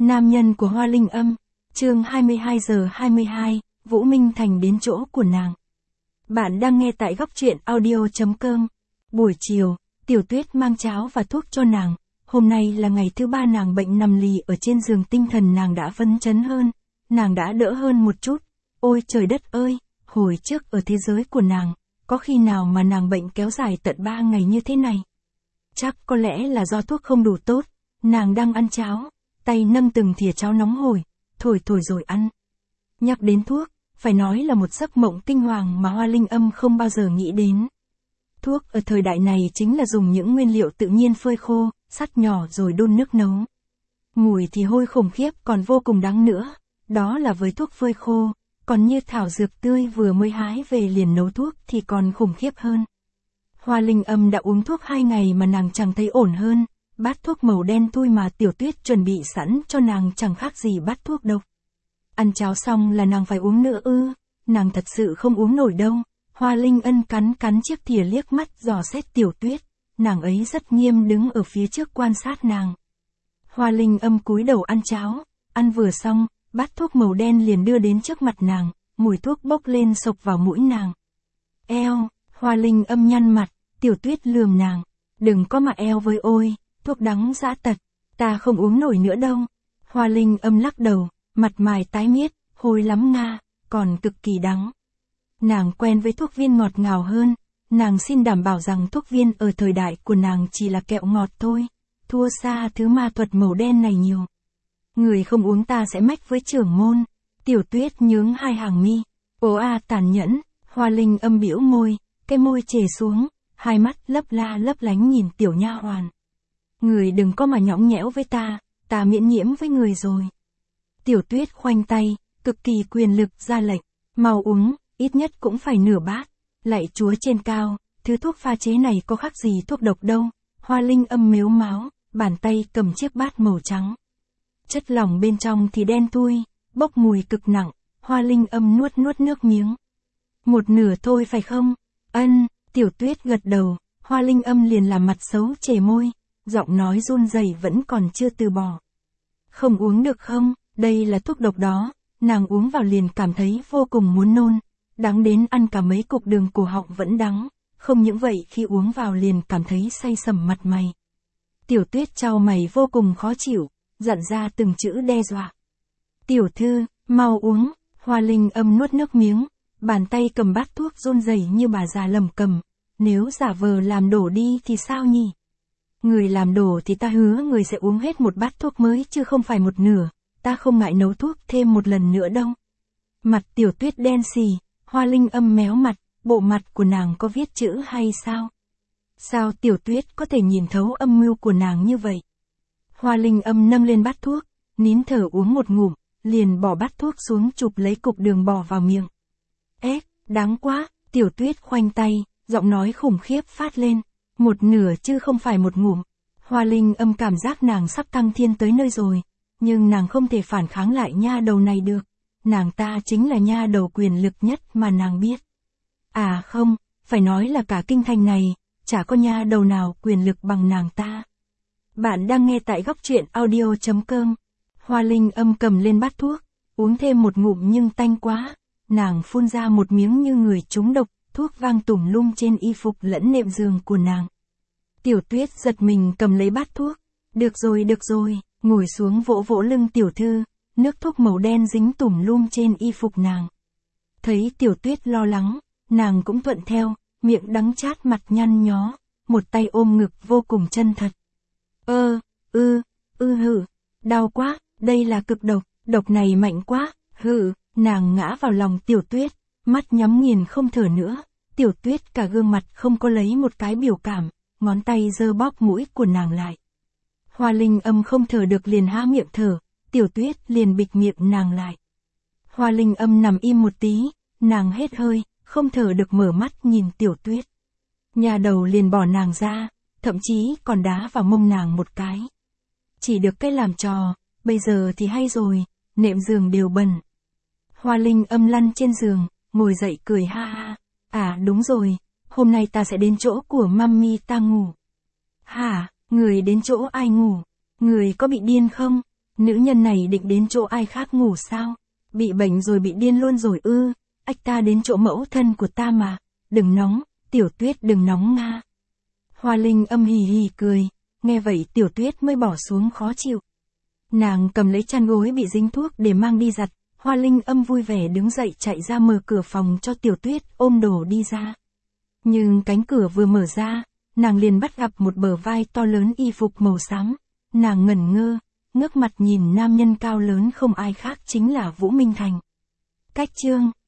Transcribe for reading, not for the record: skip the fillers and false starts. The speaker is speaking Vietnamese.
Nam nhân của Hoa Linh Âm, chương 22:22, Vũ Minh Thành đến chỗ của nàng. Bạn đang nghe tại góc truyện audio.com. Buổi chiều, Tiểu Tuyết mang cháo và thuốc cho nàng. Hôm nay là ngày thứ 3 nàng bệnh nằm lì ở trên giường, tinh thần nàng đã phấn chấn hơn. Nàng đã đỡ hơn một chút. Ôi trời đất ơi, hồi trước ở thế giới của nàng, có khi nào mà nàng bệnh kéo dài tận 3 ngày như thế này? Chắc có lẽ là do thuốc không đủ tốt. Nàng đang ăn cháo, tay nâng từng thìa cháo nóng hổi, thổi rồi ăn. Nhắc đến thuốc, phải nói là một giấc mộng kinh hoàng mà Hoa Linh Âm không bao giờ nghĩ đến. Thuốc ở thời đại này chính là dùng những nguyên liệu tự nhiên phơi khô, sắt nhỏ rồi đun nước nấu. Mùi thì hôi khủng khiếp, còn vô cùng đắng nữa. Đó là với thuốc phơi khô, còn như thảo dược tươi vừa mới hái về liền nấu thuốc thì còn khủng khiếp hơn. Hoa Linh Âm đã uống thuốc 2 ngày mà nàng chẳng thấy ổn hơn. Bát thuốc màu đen thui mà Tiểu Tuyết chuẩn bị sẵn cho nàng chẳng khác gì bát thuốc độc. Ăn cháo xong là nàng phải uống nữa ư? Nàng thật sự không uống nổi đâu. Hoa Linh Ân cắn chiếc thìa liếc mắt dò xét Tiểu Tuyết. Nàng ấy rất nghiêm đứng ở phía trước quan sát nàng. Hoa Linh Âm cúi đầu ăn cháo. Ăn vừa xong, bát thuốc màu đen liền đưa đến trước mặt nàng. Mùi thuốc bốc lên sộc vào mũi nàng. Eo, Hoa Linh Âm nhăn mặt. Tiểu Tuyết lườm nàng. Đừng có mà eo với ôi. Thuốc đắng dã tật, ta không uống nổi nữa đâu. Hoa Linh Âm lắc đầu, mặt mày tái miết, hôi lắm nga, còn cực kỳ đắng. Nàng quen với thuốc viên ngọt ngào hơn, nàng xin đảm bảo rằng thuốc viên ở thời đại của nàng chỉ là kẹo ngọt thôi, thua xa thứ ma thuật màu đen này nhiều. Người không uống ta sẽ mách với trưởng môn. Tiểu Tuyết nhướng hai hàng mi, ồ tàn nhẫn. Hoa Linh Âm bĩu môi, cái môi chề xuống, hai mắt lấp lánh nhìn tiểu nha hoàn. Người đừng có mà nhõng nhẽo với ta miễn nhiễm với người rồi. Tiểu Tuyết khoanh tay, cực kỳ quyền lực ra lệnh, mau uống, ít nhất cũng phải nửa bát. Lạy Chúa trên cao, thứ thuốc pha chế này có khác gì thuốc độc đâu. Hoa Linh Âm mếu máo, bàn tay cầm chiếc bát màu trắng. Chất lỏng bên trong thì đen thui, bốc mùi cực nặng. Hoa Linh Âm nuốt nước miếng. Một nửa thôi phải không? Ân, Tiểu Tuyết gật đầu. Hoa Linh Âm liền làm mặt xấu chề môi. Giọng nói run rẩy vẫn còn chưa từ bỏ. Không uống được không, đây là thuốc độc đó. Nàng uống vào liền cảm thấy vô cùng muốn nôn. Đắng đến ăn cả mấy cục đường cổ họng vẫn đắng. Không những vậy khi uống vào liền cảm thấy say sẩm mặt mày. Tiểu Tuyết chau mày vô cùng khó chịu, dặn ra từng chữ đe dọa. Tiểu thư, mau uống. Hoa Linh Âm nuốt nước miếng. Bàn tay cầm bát thuốc run rẩy như bà già lầm cầm. Nếu giả vờ làm đổ đi thì sao nhỉ? Người làm đổ thì ta hứa người sẽ uống hết một bát thuốc mới chứ không phải một nửa, ta không ngại nấu thuốc thêm một lần nữa đâu. Mặt Tiểu Tuyết đen xì, Hoa Linh Âm méo mặt, bộ mặt của nàng có viết chữ hay sao? Sao Tiểu Tuyết có thể nhìn thấu âm mưu của nàng như vậy? Hoa Linh Âm nâng lên bát thuốc, nín thở uống một ngụm, liền bỏ bát thuốc xuống chụp lấy cục đường bỏ vào miệng. Đáng quá, Tiểu Tuyết khoanh tay, giọng nói khủng khiếp phát lên. Một nửa chứ không phải một ngụm. Hoa Linh Âm cảm giác nàng sắp thăng thiên tới nơi rồi, nhưng nàng không thể phản kháng lại nha đầu này được. Nàng ta chính là nha đầu quyền lực nhất mà nàng biết. À không, phải nói là cả kinh thành này, chả có nha đầu nào quyền lực bằng nàng ta. Bạn đang nghe tại góc truyện audio.com. Hoa Linh Âm cầm lên bát thuốc, uống thêm một ngụm nhưng tanh quá. Nàng phun ra một miếng như người trúng độc. Thuốc vang tùm lum trên y phục lẫn nệm giường của nàng. Tiểu Tuyết giật mình cầm lấy bát thuốc. Được rồi, ngồi xuống vỗ lưng tiểu thư, nước thuốc màu đen dính tùm lum trên y phục nàng. Thấy Tiểu Tuyết lo lắng, nàng cũng thuận theo, miệng đắng chát mặt nhăn nhó, một tay ôm ngực vô cùng chân thật. Đau quá, đây là cực độc, độc này mạnh quá, nàng ngã vào lòng Tiểu Tuyết. Mắt nhắm nghiền không thở nữa, Tiểu Tuyết cả gương mặt không có lấy một cái biểu cảm, ngón tay giơ bóp mũi của nàng lại. Hoa Linh Âm không thở được liền há miệng thở, Tiểu Tuyết liền bịt miệng nàng lại. Hoa Linh Âm nằm im một tí, nàng hết hơi, không thở được mở mắt nhìn Tiểu Tuyết. Nhà đầu liền bỏ nàng ra, thậm chí còn đá vào mông nàng một cái. Chỉ được cái làm trò, bây giờ thì hay rồi, nệm giường đều bẩn. Hoa Linh Âm lăn trên giường, ngồi dậy cười ha ha. À đúng rồi, hôm nay ta sẽ đến chỗ của mami ta ngủ. Hả, người đến chỗ ai ngủ? Người có bị điên không? Nữ nhân này định đến chỗ ai khác ngủ sao? Bị bệnh rồi bị điên luôn rồi ư? Ách ta đến chỗ mẫu thân của ta mà. Đừng nóng, Tiểu Tuyết đừng nóng nga. Hoa Linh Âm hì hì cười, nghe vậy Tiểu Tuyết mới bỏ xuống khó chịu. Nàng cầm lấy chăn gối bị dính thuốc để mang đi giặt, Hoa Linh Âm vui vẻ đứng dậy chạy ra mở cửa phòng cho Tiểu Tuyết ôm đồ đi ra. Nhưng cánh cửa vừa mở ra, nàng liền bắt gặp một bờ vai to lớn y phục màu xám. Nàng ngẩn ngơ, ngước mặt nhìn nam nhân cao lớn không ai khác chính là Vũ Minh Thành. Cách chương